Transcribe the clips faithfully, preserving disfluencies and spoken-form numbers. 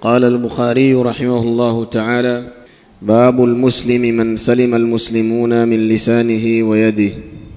قال البخاري رحمه الله تعالى: باب المسلم من سلم المسلمون من لسانه ويده.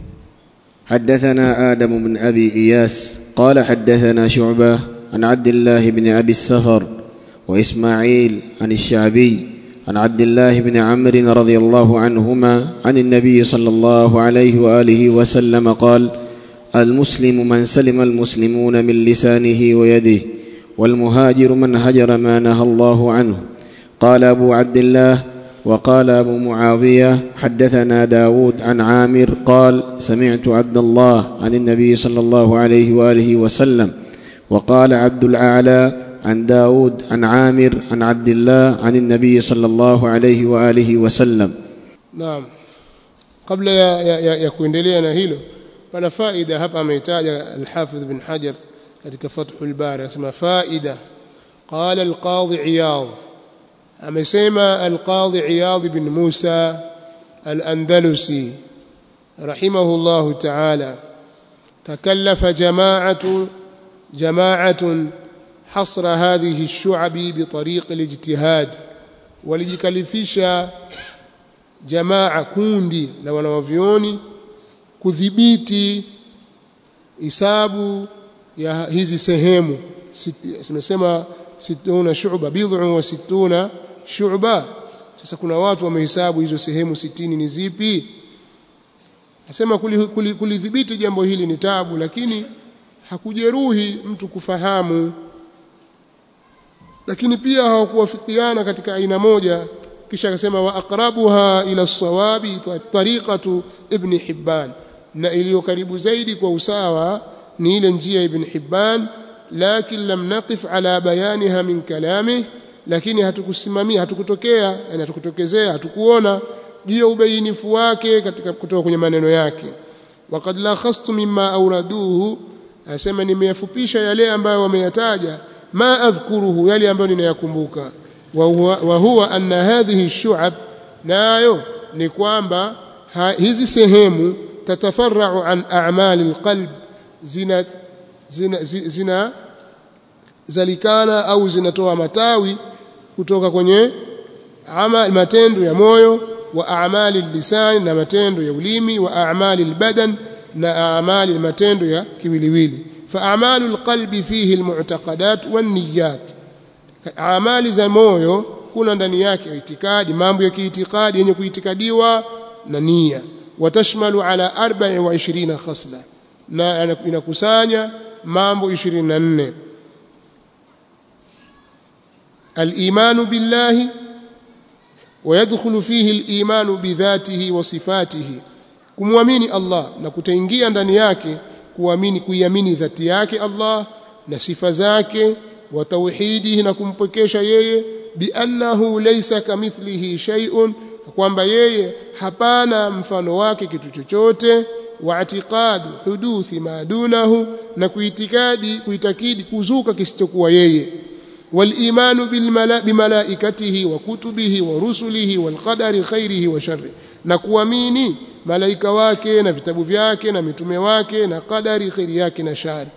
حدثنا آدم بن أبي إياس قال حدثنا شعبة عن عبد الله بن أبي السفر وإسماعيل عن الشعبي عن عبد الله بن عمرو رضي الله عنهما عن النبي صلى الله عليه وآله وسلم قال: المسلم من سلم المسلمون من لسانه ويده، والمهاجر من هجر ما نهى الله عنه. قال أبو عبد الله: وقال أبو معاوية حدثنا داود عن عامر قال: سمعت عبد الله عن النبي صلى الله عليه وآله وسلم. وقال عبد الأعلى عن داود عن عامر عن عبد الله عن النبي صلى الله عليه وآله وسلم. نعم. قبل ya, ya, ya, ya kuendelea na hilo, pana faida hapa ameitaja al-Hafidh bin Hajar katika Fathul Bari, anasema faida. Qala al-Qadhi Iyadh, amesema al-Qadhi Iyadh bin Musa al-Andalusi rahimahullahu ta'ala: takallafa jama'atu jama'atun حصر هذه الشعب بطريق الاجتهاد. walijikalifisha jamaa kundi la wanawavioni kudhibiti hisabu ya hizi sehemu. Tumesema situna shu'ba, bid'u wa situna shu'ba. Sasa kuna watu wamehesabu hizo sehemu sitini ni zipi. Asema kulidhibiti jambo hili ni tabu, lakini hakujeruhi mtu kufahamu. Lakini pia hawakuwafikiana katika aina moja. Kisha akasema wa aqrabuha ila as-sawabi tariqatu ibn Hibban, na iliyo karibu zaidi kwa usawa ni ile njia ibn Hibban. Lakin lam naqif ala bayaniha min kalamihi, lakini hatukusimamia, hatukutokea, yani hatukutokezea, hatukuona juu ya ubainifu wake katika kutoka kwenye maneno yake. Waqad lakhastu mimma awraduhu, asema nimeyafupisha yale ambayo wameyataja, ma adhkuruhu, yale ambayo ninayakumbuka. Wa huwa, wa huwa anna hadhihi ash-shu'ab, nayo ni kwamba hizi sehemu tatafarra'u an a'mal al-qalb, zina zina, zina zalikana au zinatoa matawi kutoka kwenye amal, matendo ya moyo, wa a'mali al-lisan, na matendo ya ulimi, wa a'mali al-badan, na a'mali matendo ya kiwiliwili. فأعمال القلب فيه المعتقدات والنيات. أعمال za moyo kuna ndani yake itikadi, mambo ya kiitikadi yenye kuitikadiwa na nia. Watashmalu ala arba'a wa ishirina khasla, na inakusanya mambo ishirini na nne. الإيمان بالله ويدخل فيه الإيمان بذاته وصفاته. kumwamini Allah na kutaingia ndani yake kuamini kuiamini dhati yake Allah na sifa zake, wa tauhidihi, na kumpokesha yeye, bi annahu laysa kamithlihi shay'un, kwamba yeye hapana mfano wake kitu chochote, wa i'tiqadu huduthi ma dunahu, na kuitikadi kuitakidi kuzuka kisichokuwa yeye, wal imanu bil malaikatihi wa kutubihi wa rusulihi wal qadari khairihi wa sharri, na kuamini malaika wake na vitabu vyake na mitume wake na qadari khairi yake na shari.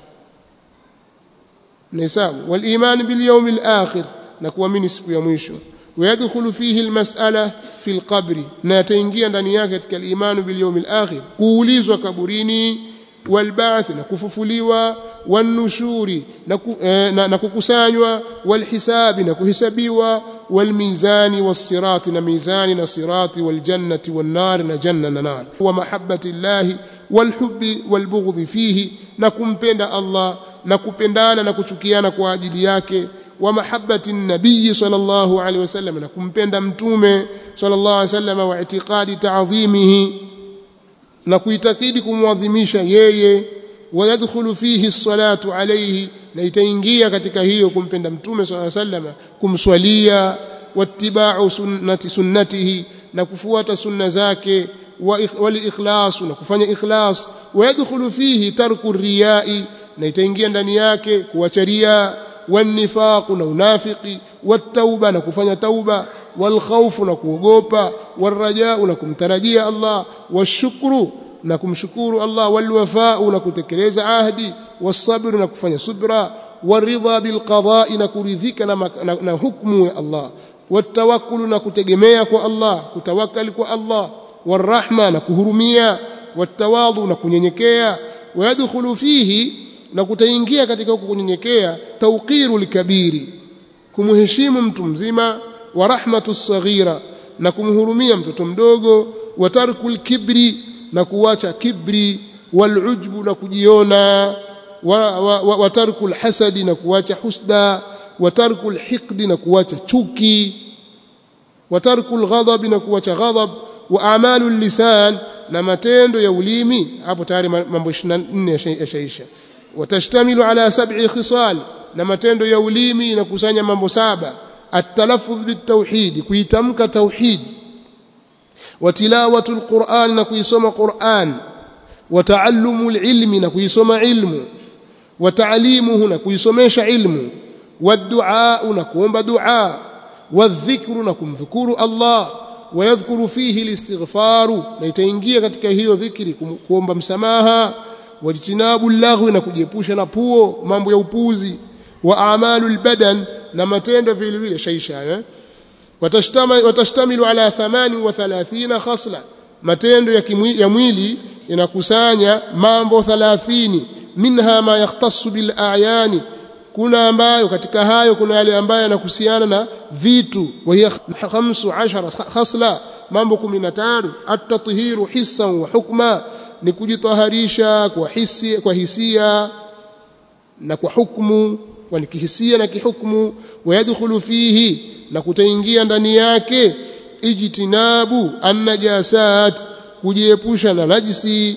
Nisabu wal iman bil yawm al akhir, na kuamini siku ya mwisho. Wayadkhulu fihi al mas'ala fi al qabr, na yataingia ndani yake katika al iman bil yawm al akhir kuulizwa kaburini, wal ba'th, na kufufuliwa, wan nushuri, na, eh, na, na kukusanywa, wal hisabi, na kuhesabiwa, wal mizani was sirati, na mizani na sirati, wal jannati wan nar, na janna na nar, wa mahabbati llahi wal hubbi wal bughdhi fihi, na kumpenda Allah na kupendana na kuchukiana kwa ajili yake, wa mahabbati nabii sallallahu alaihi wasallam, na kumpenda mtume sallallahu alaihi wasallam, wa i'tiqadi ta'dhimihi, na kuitakidi kumwadhimisha yeye, wa yadkhulu fihi as-salatu alayhi, na itaingia katika hiyo kumpenda mtume sallallahu alaihi wasallam, kumswalia, wattiba'u sunnati sunnatihi, na kufuata sunna zake, wal ikhlas, na kufanya ikhlas, wa yadkhulu fihi tarku riyai, na itaingia ndani yake kuacha riya, wan nifaq, na unafiki, wat tauba, na kufanya tauba, wal khawf, na kuogopa, wal raja, na kumtarajia Allah, washukru, na kumshukuru Allah, wal wafaa, na kutekeleza ahdi, was sabr, na kufanya subra, waridha bilqada'i na kuridhika na, na, na hukumu ya Allah, watawakkul na kutegemea kwa Allah, kutawakkali kwa Allah, warahma na kuhurumia, watawadhu na kunyenyekea, wayadkhulu fihi na kutaingia katika huko kunyenyekea tawqiru likabiri, kumheshimu mtu mzima, wa rahmatu saghira na kumhurumia mtoto mdogo, wa tarkul kibri na kuacha kibri, wal ujbu na kujiona, wa, wa, wa, wa tarkul hasadi na kuacha husda, wa tarkul hiqdi na kuacha chuki, wa tarkul ghadab na kuacha ghadab, wa a'malul lisan na matendo ya ulimi. Hapo tayari mambo ishirini na nne yashaisha. Watashtamilu ala sab'i khisal na matendo ya ulimi na kusanya mambo saba: at-talaffuz bit-tauhid, kuitamka tauhid, wa tilawatul Qur'an na kuisoma Qur'an, wa ta'allumul ilmi na kuisoma ilmu, wa ta'limuhu na kuisomesha ilmu, wa du'a na kuomba dua, wa dhikru na kumdhukuru Allah, wa yadhkuru fihi al-istighfaru na itaingia katika hiyo dhikri kuomba msamaha, wajtinabu lagwi na kujiepusha na puo, mambo ya upuzi, wa a'malul badan na matendo vile vile shaisha eh watashtamilu watashtamilu ala thamanini wa thalathina khasla, matendo ya, kimwili, ya mwili yanakusanya mambo thelathini. Minha ma yakhtassu bil a'yani, kuna ambayo katika hayo kuna yale ambayo yanahusiana na vitu, wa hiya khamsu ashara khasla, mambo kumi na tano. At-tathiru hissan wa hukma, ni kujitaharisha kwa hisia, kwa hisia na kwa hukumu, kwa kihisia na kihukumu. Wayadkhulu fihi na kutaingia ndani yake ijtinabu an-najasat, kujiepusha na najisi,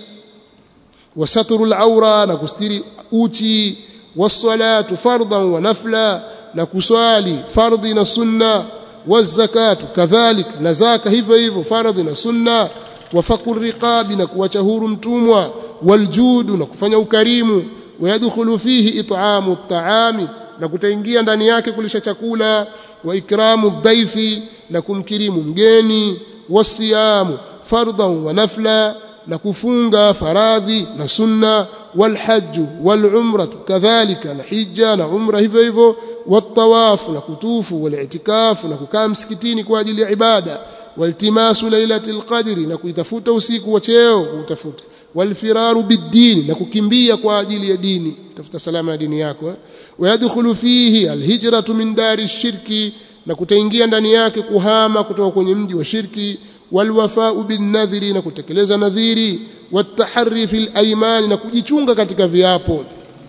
wa satrul awra na kustiri uchi, was-salatu fardan wa nafla na kuswali fardhi na sunna, waz-zakatu kadhalik na zaka hivyo hivyo fardhi na sunna, wa faqur riqabi na kuacha huru mtumwa, waljudu na kufanya ukarimu. Wayadkhulu fihi it'amu at-ta'ami, na kutaingia ndani yake kulisha chakula, wa ikramu dhaifi na kumkirimu mgeni, wasiyamu fardan wa nafla na kufunga faradhi na sunna, walhajju walumratu kadhalika na hija na umra hivyo hivyo, watawafu na kutufu, walitikafu na kukaa msikitini kwa ajili ya ibada, waltimasu lailatul qadri na kuitafuta usiku wa cheo utafuta, walfiraru bid-din na kukimbia kwa ajili ya dini, tafuta salama ya dini yako eh? Wayadkhulu fihi alhijratu min dari shirki, na kutaingia ndani yake kuhama kutoka kwenye mji wa shirki, walwafa'u bin nadhiri na kutekeleza nadhiri, wataharri fil ayman na kujichunga katika viapo,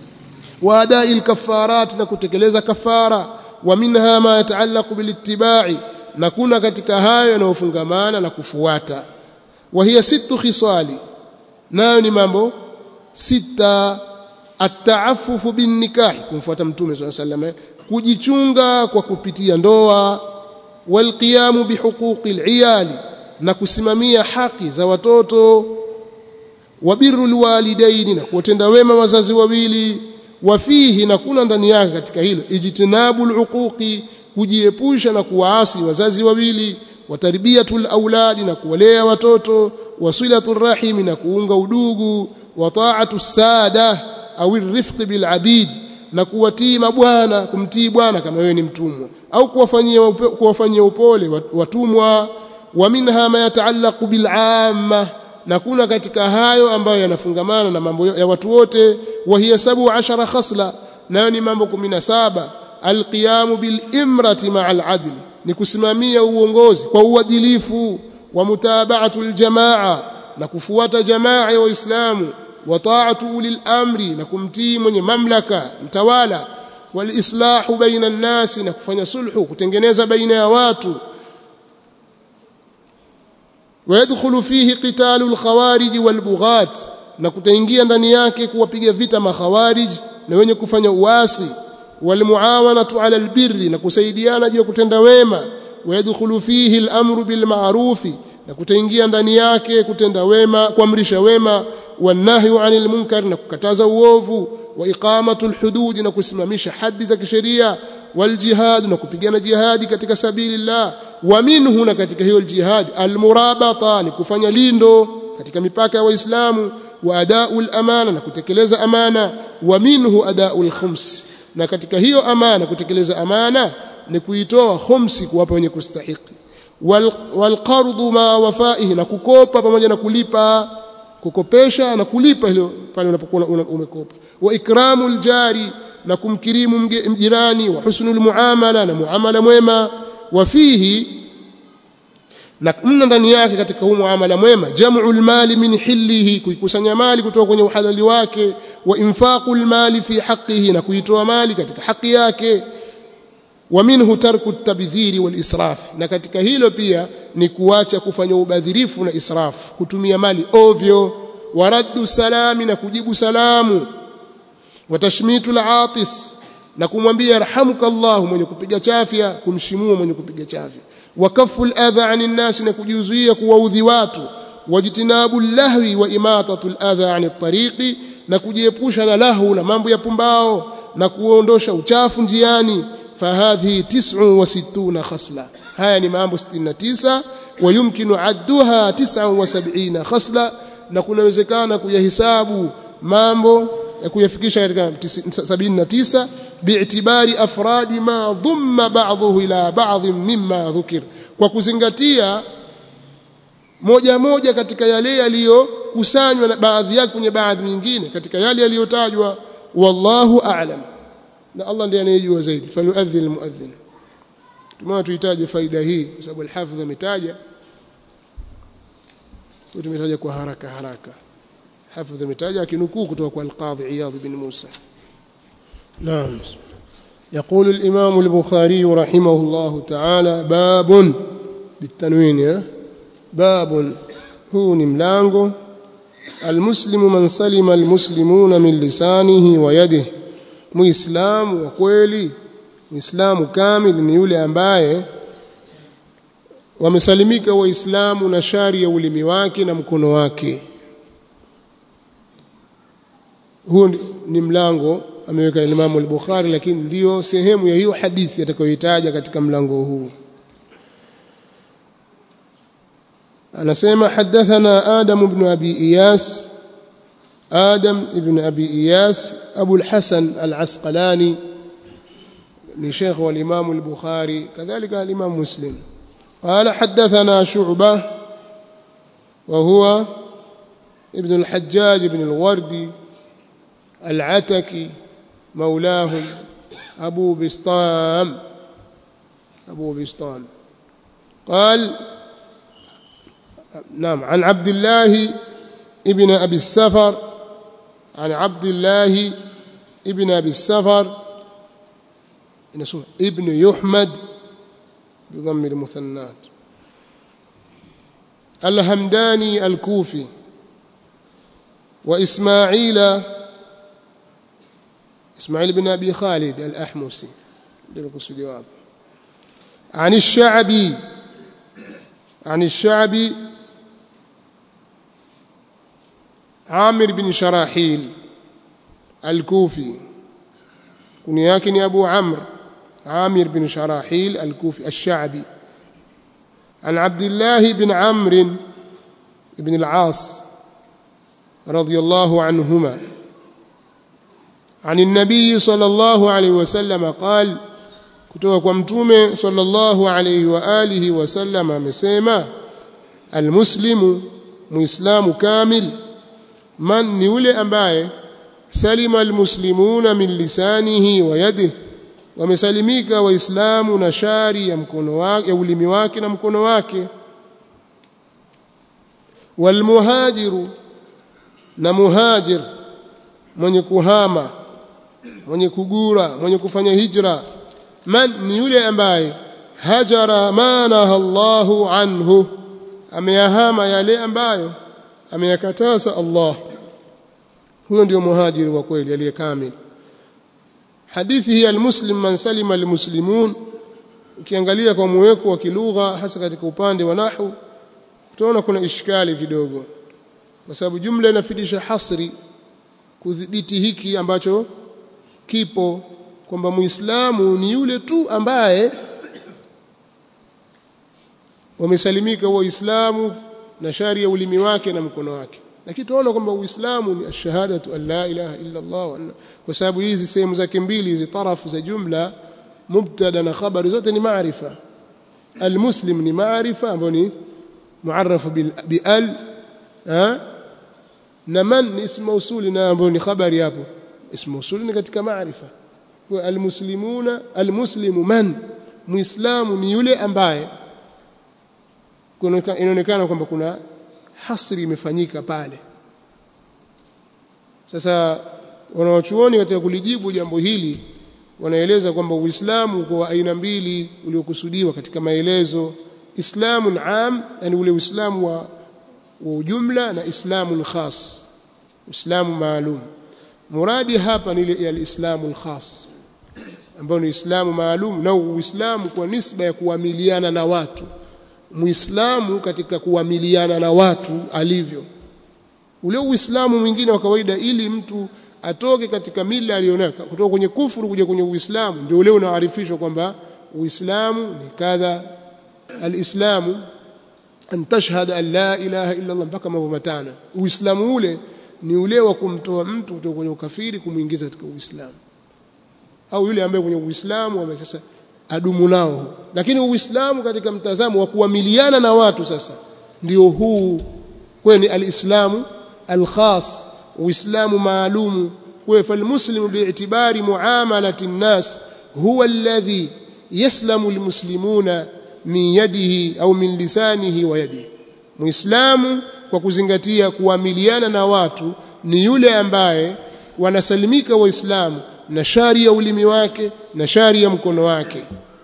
wa ada'il kafarat na kutekeleza kafara, wa minha ma yataallaqu bil ittiba'i, na kuna katika hayo yanayofungamana na kufuata. Wa hiya sittu khisali, nayo ni mambo sita: at-ta'affufu bin nikah, kumfuata mtume sallallahu alayhi wasallam, kujichunga kwa kupitia ndoa, wal qiyamu bi huquqil iyali na kusimamia haki za watoto, wa birrul walidaini na kuwatenda wema wazazi wawili, wa fihi na kuna ndani yake katika hilo ijtinabul uquqi, kujiepusha na kuwaasi wazazi wawili, wa tarbiyatul auladi na kuwalea watoto, wa silatur rahimi na kuunga udugu, wa ta'atus sada au rifq bil abid na kuwatii mabwana, kumtii bwana kama wewe ni mtumwa, au kuwafanyia kuwafanyia upole watumwa. Wa minha ma yataallaqu bil amma, na kuna katika hayo ambayo yanafungamana na mambo ya watu wote. Wa hiya sab'u ashara khasla, nayo ni mambo kumi na saba. Alqiyamu bil imrati ma'al adl, ni kusimamia uongozi kwa uadilifu, wa mutaba'atul jamaa na kufuata jamaa ya waislamu, wa ta'atu ulil amri na kumtii mwenye mamlaka mtawala, wal islahu baina an-nas na kufanya sulhu, kutengeneza baina ya watu. Wayadkhulu fihi qitalul khawarij wal bughat, na kutaingia ndani yake kuwapiga vita makhawarij na wenye kufanya uasi, wal muawanatu ala albirri na kusaidiana juu ya kutenda wema. Wayadkhulu fihi al-amru bil ma'rufi, na kutaingia ndani yake kutenda wema, kuamrisha wema, wan nahyu 'anil munkar na kukataza uovu, wa iqamatul hudud na kusimamisha hadi za kisheria, wal jihad na kupigana jihadi katika sabilillah. Wa minhu, na katika hiyo jihad, almurabata ni kufanya lindo katika mipaka ya Waislamu, wa adaul amana na kutekeleza amana. Wa minhu adaul khums, na katika hiyo amana kutekeleza amana ni kuitoa khumsi kuwapa wenye kustahiki wal, wal qardu ma wafaihi na kukopa pamoja na kulipa kukopesha na kulipa hilo pale unapokuwa umekopa wa ikramul jari na kumkirimu mjirani wa husnul muamala na muamala mwema wa fihi na mna ndani yake katika huu muamala mwema jam'ul mali min hillihi kuikusanya mali kutoka kwenye uhalali wake wa infaqul mali fi haqqihi na kuitoa mali katika haki yake wa minhu tarku at-tabdhiri wal israf na katika hilo pia ni kuacha kufanya ubadhirifu na israf kutumia mali ovyo waraddu salami na kujibu salamu wa tashmitul atis na kumwambia rahamukallah mwenye kupiga chafya kumshimua mwenye kupiga chafya wa kaful adha anin nas na kujizuia kuwaudhi watu wajtinabul lahwi wa imatatul adha anit tariqi na kujiepusha na lahu na mambo ya pumbao na kuondosha uchafu njiani fahadhi tis'u wa sittuna khasla haya ni mambo sitini na tisa wayumkinu adduha tis'a wa sab'ina khasla na kunawezekana kuyahisabu mambo ya kuyafikisha katika sabini na tisa bi'tibari afradi ma dhumma ba'dhuhu ila ba'd mimma dhukir kwa kuzingatia moja moja katika yale yaliyokusanywa na baadhi yake kwenye baadhi nyingine katika yale yaliyotajwa wallahu a'lam na Allah ndiye anayejua zaidi falyu'adhdhin almu'adhdhin tumeona tuhitaji faida hii kwa sababu al-hafidh ametaja tumetaja kwa haraka haraka hafidh ametaja akinukuu kutoka kwa al-Qadhi Iyadh bin Musa naam يقول الإمام البخاري رحمه الله تعالى باب بالتنوين باب هو ملango المسلم من سلم المسلمون من لسانه ويده muislamu wa kweli muislamu kamili ni yule ambaye wamesalimika waislamu na shari ya ulimi wake na mkono wake huu ni mlango ameweka Imam al-Bukhari lakini ndio sehemu ya hiyo hadithi atakayoitaja katika mlango huu anasema hadathana Adam ibn Abi Iyas آدم ابن أبي إياس أبو الحسن العسقلاني من شيخ والإمام البخاري كذلك الإمام مسلم قال حدثنا شعبة وهو ابن الحجاج بن الوردي العتكي مولاه أبو بسطام أبو بسطام قال نعم عن عبد الله ابن أبي السفر عن عبد الله ابن أبي السفر ابن يحمد بضم المثنات الهمداني الكوفي وإسماعيل إسماعيل بن أبي خالد الأحمسي عن الشعبي عن الشعبي عامر بن شراحيل الكوفي كنياكن أبو عمرو عامر بن شراحيل الكوفي الشعبي عن عبد الله بن عمرو بن العاص رضي الله عنهما عن النبي صلى الله عليه وسلم قال kutoka kwa mtume sallallahu alayhi wa alihi wasallam amesema almuslimu muislamu kamil man ni yule ambaye salima almuslimuna min lisanihi wa yadihi wamesalimika waislamu na shari ya mkono wake ya ulimi wake na mkono wake walmuhajiru na muhajir mwenye kuhama mwenye kugura mwenye kufanya hijra man ni yule ambaye hajara ma naha Allahu anhu ameyahama yale ambayo ameyakataza Allah huyo ndio muhajiri wa kweli aliyekamili hadithi hii almuslim man salima almuslimun ukiangalia kwa muweko wa kilugha hasa katika upande wa nahwu utaona kuna ishkali kidogo kwa sababu jumla inafidisha hasri kudhibiti hiki ambacho kipo kwamba muislamu ni yule tu ambaye wamesalimika waislamu na shari ya ulimi wake na mkono wake lakini tunaona kwamba Uislamu ni ashhadatu an la ilaha illa Allah, kwa sababu hizi sehemu zake mbili hizi tarafu za jumla mubtada na khabari zote ni maarifa. Almuslim ni maarifa ambayo ni muarraf bi al, na man ni ismu mausuli na ambayo ni khabari hapo. Ismu mausuli ni katika maarifa. Kwa almuslimuna, almuslimu man, muislamu ni yule ambaye inaonekana kwamba kuna hasri imefanyika pale. Sasa wanawachuoni katika kulijibu jambo hili wanaeleza kwamba Uislamu kwa aina mbili uliokusudiwa katika maelezo: Islamun am, yani ule Uislamu wa, wa ujumla, na Islamun khas, Uislamu maalum. Muradi hapa ni ile al-Islamu al-khas ambao ni Uislamu maalum, na Uislamu kwa nisba ya kuamiliana na watu. Muislamu katika kuamiliana na watu alivyo. Ule Uislamu mwingine wa kawaida, ili mtu atoke katika mila aliyonayo kutoka kwenye kufuru kuja kwenye Uislamu, ndio ule unaarifishwa kwamba Uislamu ni kadha. Al-Islamu an tashhada an la ilaha illa Allah, mpaka mambo matano. Uislamu ule ni ule wa kumtoa mtu kutoka kwenye ukafiri kumuingiza katika Uislamu, au yule ambaye kwenye Uislamu ambaye sasa adumu nao. Lakini Uislamu katika mtazamo wa kuamiliana na watu sasa ndio huu, kwa ni al-Islamu al-khas, Uislamu maalum. Kwa falmuslimu bi'tibari muamalati an-nas huwa alladhi yaslamu al-muslimuna min yadihi au min lisanihi wa yadihi. Muislamu kwa kuzingatia kuamiliana na watu ni yule ambaye wanasalimika Waislamu na shari ya ulimi wake na shari ya mkono wake.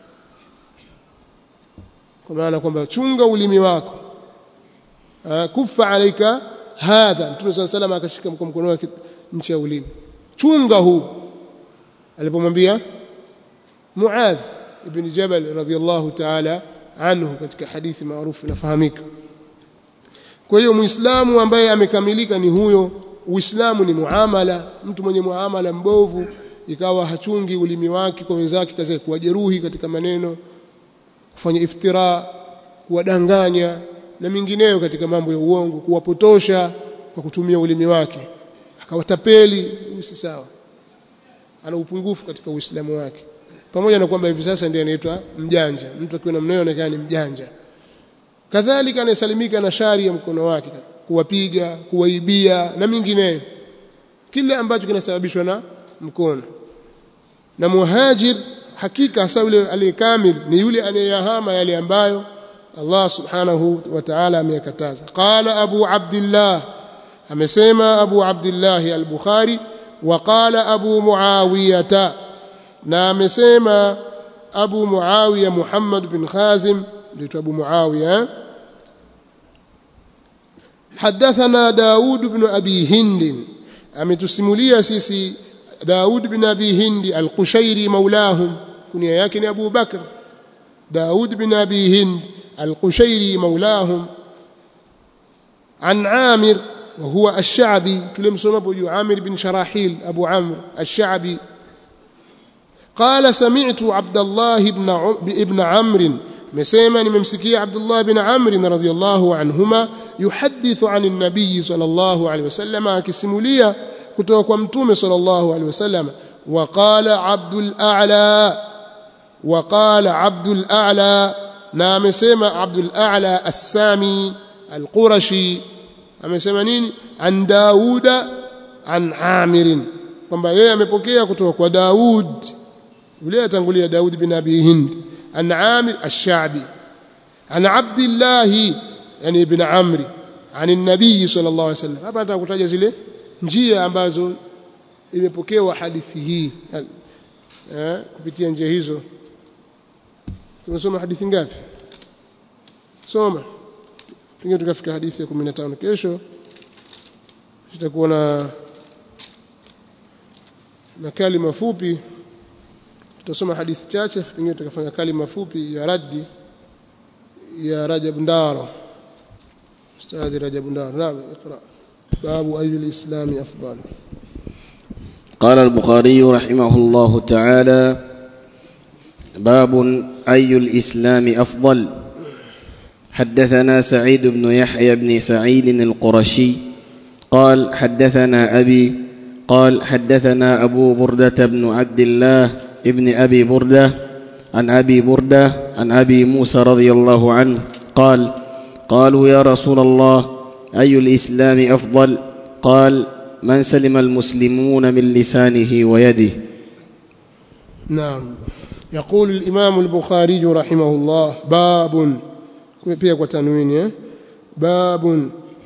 Kwa maana kwamba chunga ulimi wako, kufa alaika hadha. Mtume صلى الله عليه وسلم akashika mkono wake nchi ya ulimi, chunga huu, alipomwambia Muadh ibn Jabal radhiyallahu ta'ala anhu katika hadithi maarufu inafahamika. Kwa hiyo Muislamu ambaye amekamilika ni huyo. Uislamu ni muamala. Mtu mwenye muamala mbovu ikawa hachungi ulimi wake kwa wenzake, kaza kuwajeruhi katika maneno, kufanya iftira, kuwadanganya na mingineyo katika mambo ya uongo, kuwapotosha kwa kutumia ulimi wake, akawatapeli, si sawa. Ana upungufu katika Uislamu wake, pamoja na kwamba hivi sasa ndiye anaitwa mjanja. Mtu akiwa namna hiyo anaonekana ni mjanja. Kadhalika anasalimika na shari ya mkono wake, kuwapiga, kuwaibia na mingineyo, kile ambacho kinasababishwa na mkono. Na muhajir hakika hasa yule aliyekamil ni yule anayeyahama yale ambayo Allah subhanahu wa ta'ala ameyakataza. Qala Abu Abdullah, amesema Abu Abdullah al-Bukhari, wa qala Abu Muawiyah, na amesema Abu Muawiya Muhammad bin Khazim, ndio Abu Muawiya. Hadathana Daud bin Abi Hind, ametusimulia sisi Daud bin Abi Hind al-Qushairi maulahum, kunia yake ni Abu Bakr. Daud bin Abi Hind al-Qushairi maulahum, an Amir wa huwa ash-Sha'bi, tulimsoma hapo juu, Amir bin Sharahil Abu Amr ash-Sha'bi. قال سمعت عبد الله بن ابن عمرو، مسما nimemsikia Abdullah bin Amr radhiyallahu anhuma yuhadithu an an-nabiy sallallahu alayhi wasallam, akisimulia kutoka kwa mtume sallallahu alayhi wasallam. Wa qala Abdul A'la, wa qala Abdul A'la, na amesema Abdul A'la as-Sami al-Qurashi, amesema nini? An Dauda an Amir, kwamba yeye amepokea kutoka kwa Daud yule atangulia Daud bin Abi Hind, an Amir ash-Sha'bi, an Abdullah yani ibn Amr, an an-nabiy sallallahu alayhi wasallam. Hapa nitakutaja zile njia ambazo imepokewa hadithi hii, eh, kupitia njia hizo. Tumesoma hadithi ngapi? Soma tunge tukafika hadithi ya kumi na tano. Kesho tutakuwa na na kalima fupi, tutasoma hadithi chache, pengine tukafanya kalima fupi ya raddi ya Rajab Ndaro, Ustadhi Rajab Ndaro. Naam, اقرأ. باب أي الإسلام أفضل. قال البخاري رحمه الله تعالى: باب أي الإسلام أفضل. حدثنا سعيد بن يحيى بن سعيد القرشي قال حدثنا أبي قال حدثنا أبو بردة بن عبد الله ابن أبي بردة عن أبي بردة عن أبي موسى رضي الله عنه قال قالوا يا رسول الله أي الإسلام أفضل؟ قال من سلم المسلمون من لسانه ويده. نعم. يقول الإمام البخاري رحمه الله باب pia تنوين باب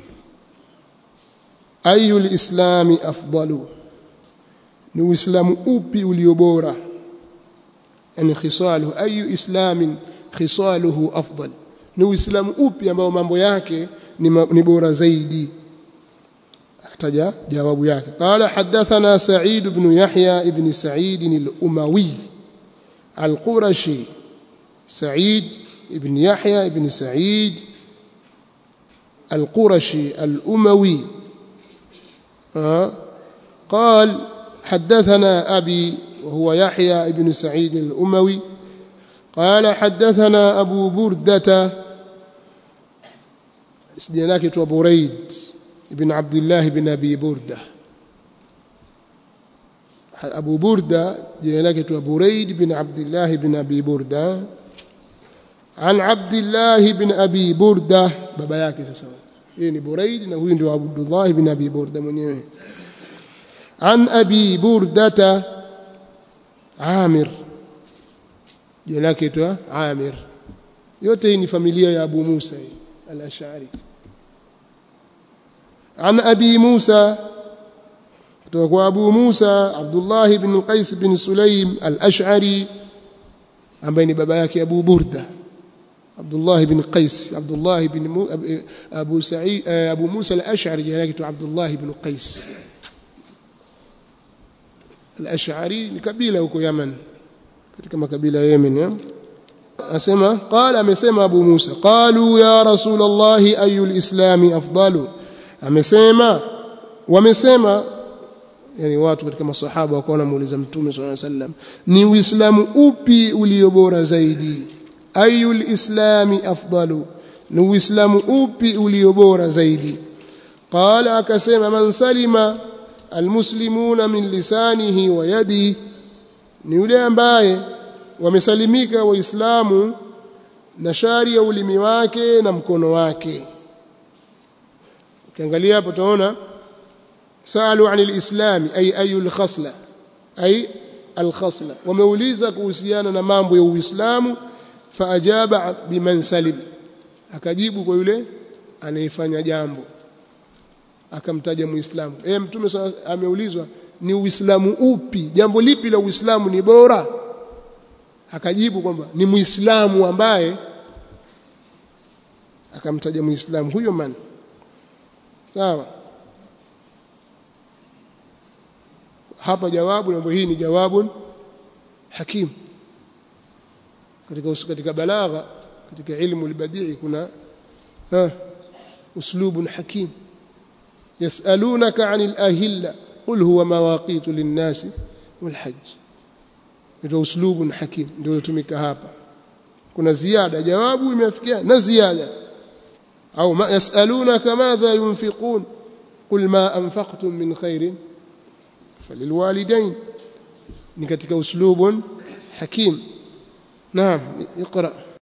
أي الإسلام أفضل ni uislamu upi uliobora yani khisaluhu ayu islamin khisaluhu afdal ni uislamu upi ambao mambo yake ni, ni bora zaidi ataja jawabu yake qala hadathana Sa'id ibn Yahya ibn Sa'id al-Umawi al-Qurashi Sa'id ibn Yahya ibn Sa'id al-Qurashi al-Umawi قال حدثنا أبي وهو يحيى ابن سعيد الأموي قال حدثنا أبو بردة اسمه بريد ابن عبد الله بن أبي بردة أبو بردة جناكة بريد بن عبد الله بن أبي بردة عن عبد الله بن أبي بردة بابا yake sasa yani بريد na huyu ndio Abdullah ibn Abi Burda mwenyewe عن أبي بردة عامر جناكة عامر yote hii ni familia ya Abu Musa al-Ash'ari عن أبي موسى kutoka Abu Musa Abdullah ibn Qais ibn Sulaym al-Ash'ari ambaye ni baba yake Abu Burda Abdullah ibn Qais Abdullah ibn Abu Sa'id Abu Musa al-Ash'ari jina Abdullah ibn Qais al-Ash'ari ni kabila huko Yemen katika makabila ya Yemen asema qala amesema Abu Musa qalu ya Rasulullah ayu al-islam afdalu amesema wamesema yani watu katika masahaba wakaona muuliza mtume sallallahu alaihi wasallam ni uislamu upi ulio bora zaidi ayu al-islam afdalu ni uislamu upi ulio bora zaidi qala akasema man salima almuslimuna min lisanihi wa yadi ni yule ambaye wamesalimika waislamu na shari ya ulimi wake na mkono wake ukiangalia hapo utaona salu anil islam ay ayul khasla ay al khasla wameuliza kuhusiana na mambo ya uislamu faajaba biman salim akajibu kwa yule anayefanya jambo akamtaja muislamu eh mtume ameulizwa ni uislamu upi jambo lipi la uislamu ni bora akajibu kwamba ni muislamu ambaye akamtaja muislamu huyo man sawa hapa jawabu jambo hii ni jawabu hakim katika katika balagha katika ilmu al-badi' kuna ha uslubun hakim yasalunaka 'anil ahilla qul huwa mawaqitu lin-nas wal-hajj ndio uslubun hakim ndio unatumika hapa kuna ziada jawabu imefikia na ziada au ma yasalunaka madha yunfiqun qul ma anfaqtum min khairin falilwalidain ni katika uslubun hakim naam iqra